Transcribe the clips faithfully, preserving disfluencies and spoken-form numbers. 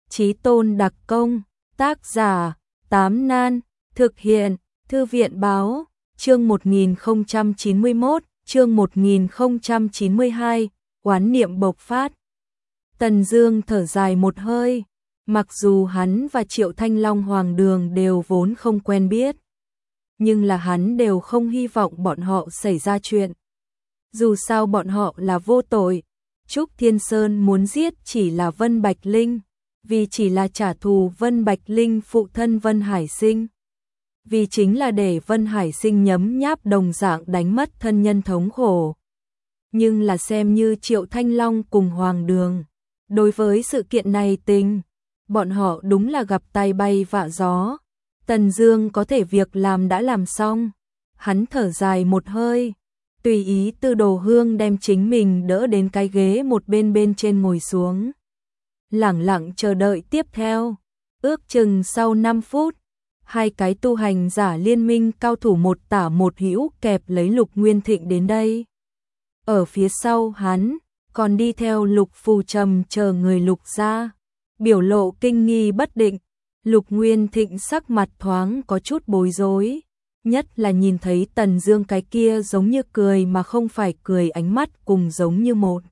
Chí Tôn đặc công, tác giả, Tám Nan, thực hiện, Thư viện báo, chương một nghìn không trăm chín mươi mốt, chương một nghìn không trăm chín mươi hai, oán niệm bộc phát. Tần Dương thở dài một hơi, mặc dù hắn và Triệu Thanh Long Hoàng Đường đều vốn không quen biết, nhưng là hắn đều không hy vọng bọn họ xảy ra chuyện. Dù sao bọn họ là vô tội, Trúc Thiên Sơn muốn giết chỉ là Vân Bạch Linh, vì chỉ là trả thù Vân Bạch Linh phụ thân Vân Hải Sinh. Vì chính là để Vân Hải Sinh nhấm nháp đồng dạng đánh mất thân nhân thống khổ. Nhưng là xem như Triệu Thanh Long cùng Hoàng Đường, đối với sự kiện này tình, bọn họ đúng là gặp tai bay vạ gió. Tần Dương có thể việc làm đã làm xong, hắn thở dài một hơi, tùy ý Tư Đồ Hương đem chính mình đỡ đến cái ghế một bên bên trên ngồi xuống. Lẳng lặng chờ đợi tiếp theo, ước chừng sau năm phút, hai cái tu hành giả liên minh cao thủ một tả một hữu kẹp lấy Lục Nguyên Thịnh đến đây. Ở phía sau hắn, còn đi theo Lục Phù Trầm chờ người Lục gia, biểu lộ kinh nghi bất định. Lục Nguyên Thịnh sắc mặt thoáng có chút bối rối, nhất là nhìn thấy Tần Dương cái kia giống như cười mà không phải cười ánh mắt cùng giống như một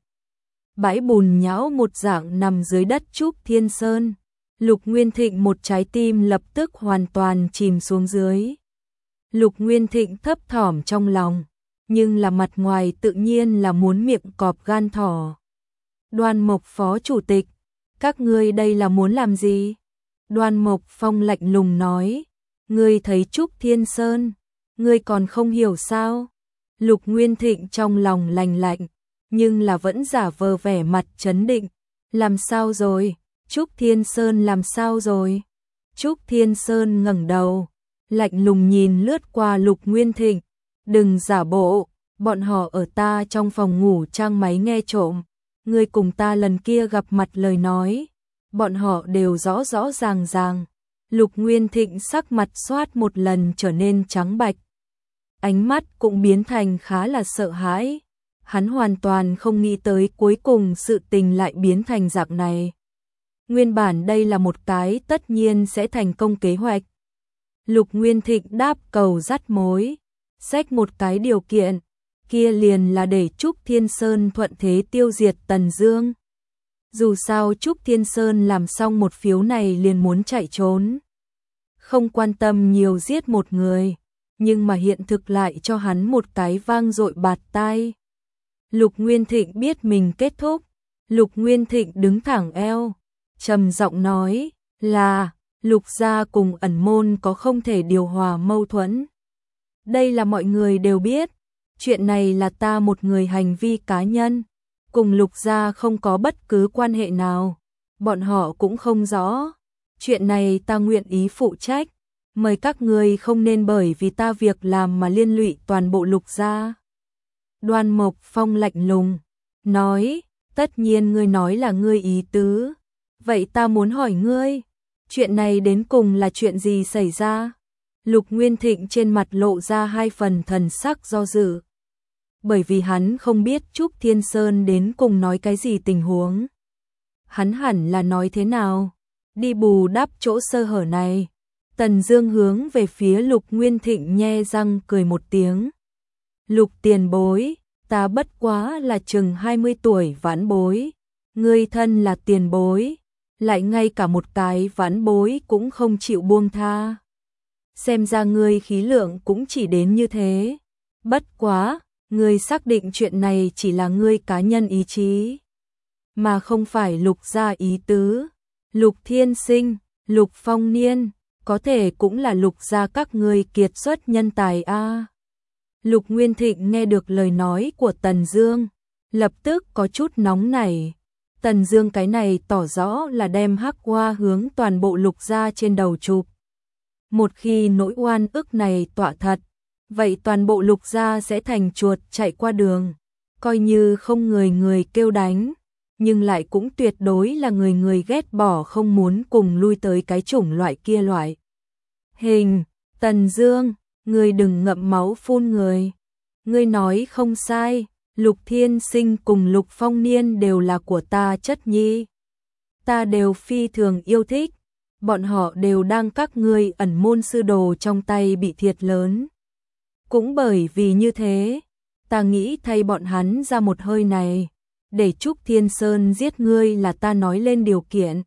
bãi bùn nhão một dạng nằm dưới đất Trúc Thiên Sơn. Lục Nguyên Thịnh một trái tim lập tức hoàn toàn chìm xuống dưới. Lục Nguyên Thịnh thấp thỏm trong lòng, nhưng là mặt ngoài tự nhiên là muốn miệng cọp gan thỏ. Đoan Mộc phó chủ tịch, các ngươi đây là muốn làm gì? Đoan Mộc Phong lạnh lùng nói, ngươi thấy Trúc Thiên Sơn, ngươi còn không hiểu sao? Lục Nguyên Thịnh trong lòng lành lạnh, nhưng là vẫn giả vờ vẻ mặt trấn định. Làm sao rồi? Trúc Thiên Sơn làm sao rồi? Trúc Thiên Sơn ngẩng đầu, lạnh lùng nhìn lướt qua Lục Nguyên Thịnh, đừng giả bộ, bọn họ ở ta trong phòng ngủ trang máy nghe trộm, ngươi cùng ta lần kia gặp mặt lời nói, bọn họ đều rõ rõ ràng ràng. Lục Nguyên Thịnh sắc mặt xoát một lần trở nên trắng bạch, ánh mắt cũng biến thành khá là sợ hãi. Hắn hoàn toàn không nghĩ tới cuối cùng sự tình lại biến thành dạng này. Nguyên bản đây là một cái tất nhiên sẽ thành công kế hoạch. Lục Nguyên Thịnh đáp cầu dắt mối, xách một cái điều kiện, kia liền là để Trúc Thiên Sơn thuận thế tiêu diệt Tần Dương. Dù sao Trúc Thiên Sơn làm xong một phiếu này liền muốn chạy trốn, không quan tâm nhiều giết một người, nhưng mà hiện thực lại cho hắn một cái vang dội bạt tai. Lục Nguyên Thịnh biết mình kết thúc, Lục Nguyên Thịnh đứng thẳng eo, trầm giọng nói, là, Lục gia cùng ẩn môn có không thể điều hòa mâu thuẫn. Đây là mọi người đều biết, chuyện này là ta một người hành vi cá nhân, cùng Lục gia không có bất cứ quan hệ nào, bọn họ cũng không rõ. Chuyện này ta nguyện ý phụ trách, mời các người không nên bởi vì ta việc làm mà liên lụy toàn bộ Lục gia. Đoan Mộc Phong lạnh lùng, nói, tất nhiên ngươi nói là ngươi ý tứ. Vậy ta muốn hỏi ngươi, chuyện này đến cùng là chuyện gì xảy ra? Lục Nguyên Thịnh trên mặt lộ ra hai phần thần sắc do dự. Bởi vì hắn không biết Trúc Thiên Sơn đến cùng nói cái gì tình huống. Hắn hẳn là nói thế nào? Đi bù đắp chỗ sơ hở này. Tần Dương hướng về phía Lục Nguyên Thịnh nhe răng cười một tiếng. Lục tiền bối, ta bất quá là chừng hai mươi tuổi vãn bối, ngươi thân là tiền bối, lại ngay cả một cái vãn bối cũng không chịu buông tha. Xem ra ngươi khí lượng cũng chỉ đến như thế. Bất quá, ngươi xác định chuyện này chỉ là ngươi cá nhân ý chí, mà không phải Lục gia ý tứ. Lục Thiên Sinh, Lục Phong Niên, có thể cũng là Lục gia các ngươi kiệt xuất nhân tài a. À. Lục Nguyên Thịnh nghe được lời nói của Tần Dương, lập tức có chút nóng nảy. Tần Dương cái này tỏ rõ là đem hắc hoa hướng toàn bộ Lục gia trên đầu chụp. Một khi nỗi oan ức này tọa thật, vậy toàn bộ Lục gia sẽ thành chuột chạy qua đường, coi như không người người kêu đánh, nhưng lại cũng tuyệt đối là người người ghét bỏ không muốn cùng lui tới cái chủng loại kia loại. Hình, Tần Dương, ngươi đừng ngậm máu phun người. Ngươi nói không sai, Lục Thiên Sinh cùng Lục Phong Niên đều là của ta chất nhi. ta đều phi thường yêu thích, bọn họ đều đang các ngươi ẩn môn sư đồ trong tay bị thiệt lớn. Cũng bởi vì như thế, ta nghĩ thay bọn hắn ra một hơi này, để Trúc Thiên Sơn giết ngươi là ta nói lên điều kiện.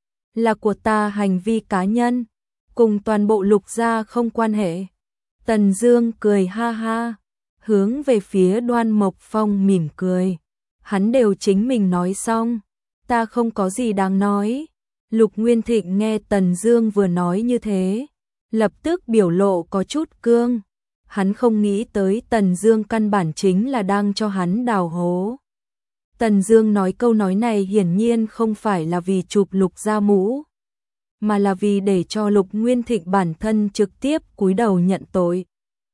Là của ta hành vi cá nhân, cùng toàn bộ Lục gia không quan hệ. Tần Dương cười ha ha, hướng về phía Đoan Mộc Phong mỉm cười. Hắn đều chính mình nói xong, ta không có gì đáng nói. Lục Nguyên Thịnh nghe Tần Dương vừa nói như thế, lập tức biểu lộ có chút cương. Hắn không nghĩ tới Tần Dương căn bản chính là đang cho hắn đào hố. Tần Dương nói câu nói này hiển nhiên không phải là vì chụp Lục gia mũ, mà là vì để cho Lục Nguyên Thịnh bản thân trực tiếp cúi đầu nhận tội.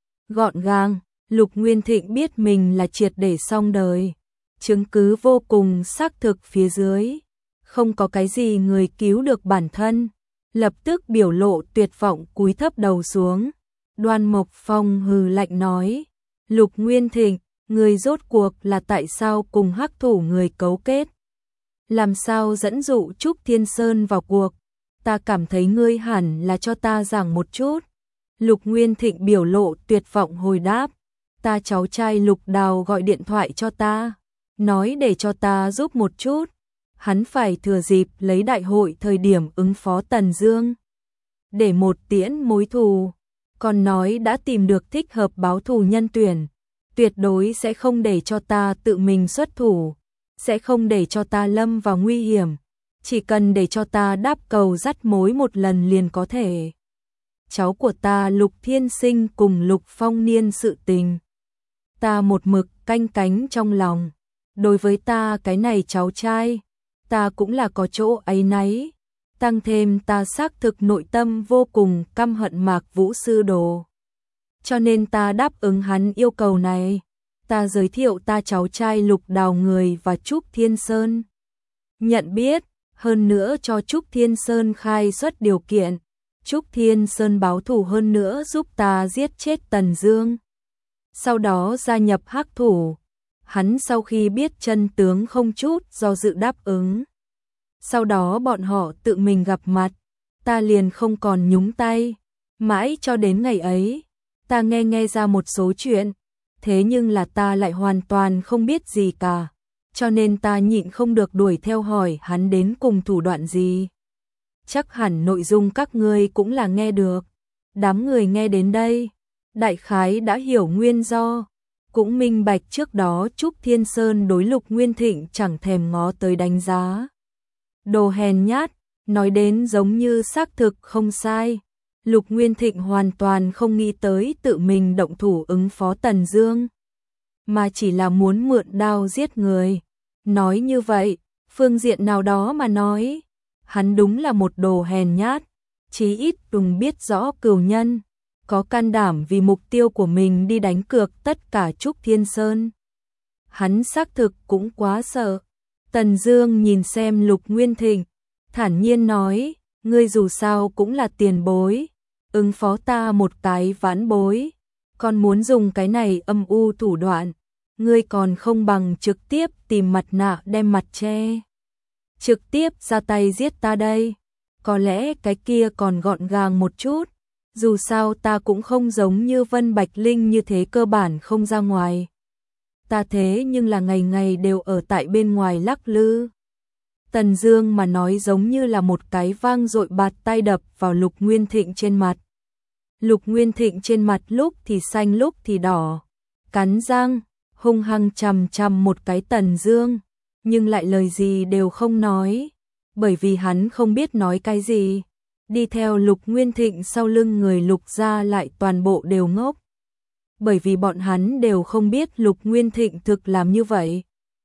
Gọn gàng, Lục Nguyên Thịnh biết mình là triệt để xong đời. Chứng cứ vô cùng xác thực phía dưới, không có cái gì người cứu được bản thân, lập tức biểu lộ tuyệt vọng cúi thấp đầu xuống. Đoan Mộc Phong hừ lạnh nói, Lục Nguyên Thịnh, người rốt cuộc là tại sao cùng hắc thủ người cấu kết? Làm sao dẫn dụ Trúc Thiên Sơn vào cuộc? Ta cảm thấy ngươi hẳn là cho ta giảng một chút. Lục Nguyên Thịnh biểu lộ tuyệt vọng hồi đáp, ta cháu trai Lục Đào gọi điện thoại cho ta, nói để cho ta giúp một chút. Hắn phải thừa dịp lấy đại hội thời điểm ứng phó Tần Dương, để một tiễn mối thù, còn nói đã tìm được thích hợp báo thù nhân tuyển, tuyệt đối sẽ không để cho ta tự mình xuất thủ, sẽ không để cho ta lâm vào nguy hiểm, chỉ cần để cho ta đáp cầu dắt mối một lần liền có thể. Cháu của ta Lục Thiên Sinh cùng Lục Phong Niên sự tình, ta một mực canh cánh trong lòng. Đối với ta cái này cháu trai, ta cũng là có chỗ áy náy, tăng thêm ta xác thực nội tâm vô cùng căm hận Mạc Vũ sư đồ. Cho nên ta đáp ứng hắn yêu cầu này, ta giới thiệu ta cháu trai Lục Đào người và Trúc Thiên Sơn. Nhận biết, hơn nữa cho Trúc Thiên Sơn khai xuất điều kiện, Trúc Thiên Sơn báo thù hơn nữa giúp ta giết chết Tần Dương. Sau đó gia nhập hắc thủ. Hắn sau khi biết chân tướng không chút do dự đáp ứng. Sau đó bọn họ tự mình gặp mặt, ta liền không còn nhúng tay. Mãi cho đến ngày ấy, ta nghe nghe ra một số chuyện, thế nhưng là ta lại hoàn toàn không biết gì cả, cho nên ta nhịn không được đuổi theo hỏi hắn đến cùng thủ đoạn gì. Chắc hẳn nội dung các ngươi cũng là nghe được. Đám người nghe đến đây, đại khái đã hiểu nguyên do, cũng minh bạch trước đó Trúc Thiên Sơn đối Lục Nguyên Thịnh chẳng thèm ngó tới đánh giá. Đồ hèn nhát, nói đến giống như xác thực không sai. Lục Nguyên Thịnh hoàn toàn không nghĩ tới tự mình động thủ ứng phó Tần Dương, mà chỉ là muốn mượn đao giết người. Nói như vậy, phương diện nào đó mà nói, hắn đúng là một đồ hèn nhát, chí ít từng biết rõ cừu nhân, có can đảm vì mục tiêu của mình đi đánh cược tất cả Trúc Thiên Sơn. Hắn xác thực cũng quá sợ. Tần Dương nhìn xem Lục Nguyên Thịnh, thản nhiên nói, ngươi dù sao cũng là tiền bối, ứng phó ta một cái vãn bối, còn muốn dùng cái này âm u thủ đoạn, ngươi còn không bằng trực tiếp tìm mặt nạ đem mặt che, trực tiếp ra tay giết ta đây. Có lẽ cái kia còn gọn gàng một chút, dù sao ta cũng không giống như Vân Bạch Linh như thế cơ bản không ra ngoài. Ta thế nhưng là ngày ngày đều ở tại bên ngoài lắc lư. Tần Dương mà nói giống như là một cái vang dội bạt tay đập vào Lục Nguyên Thịnh trên mặt. Lục Nguyên Thịnh trên mặt lúc thì xanh lúc thì đỏ, cắn răng, hung hăng chằm chằm một cái Tần Dương, nhưng lại lời gì đều không nói, bởi vì hắn không biết nói cái gì. Đi theo Lục Nguyên Thịnh sau lưng người Lục gia lại toàn bộ đều ngốc, bởi vì bọn hắn đều không biết Lục Nguyên Thịnh thực làm như vậy.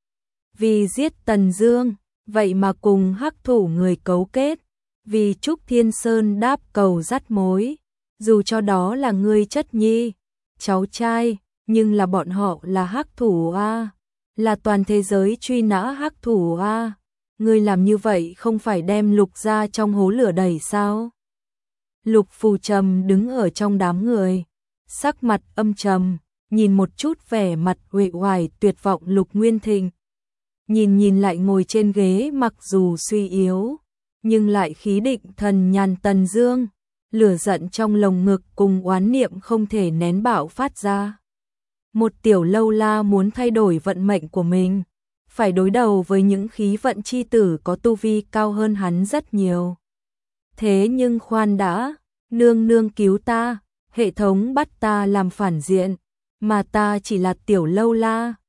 Vì giết Tần Dương, vậy mà cùng hắc thủ người cấu kết, vì Trúc Thiên Sơn đáp cầu dắt mối, dù cho đó là ngươi chất nhi, cháu trai, nhưng là bọn họ là hắc thủ a, là toàn thế giới truy nã hắc thủ a. Ngươi làm như vậy không phải đem Lục gia trong hố lửa đẩy sao? Lục Phù Trầm đứng ở trong đám người, sắc mặt âm trầm, nhìn một chút vẻ mặt uể oải tuyệt vọng Lục Nguyên Thịnh. Nhìn nhìn lại ngồi trên ghế mặc dù suy yếu, nhưng lại khí định thần nhàn Tần Dương, lửa giận trong lồng ngực cùng oán niệm không thể nén bạo phát ra. Một tiểu lâu la muốn thay đổi vận mệnh của mình, phải đối đầu với những khí vận chi tử có tu vi cao hơn hắn rất nhiều. Thế nhưng khoan đã, nương nương cứu ta, hệ thống bắt ta làm phản diện, mà ta chỉ là tiểu lâu la,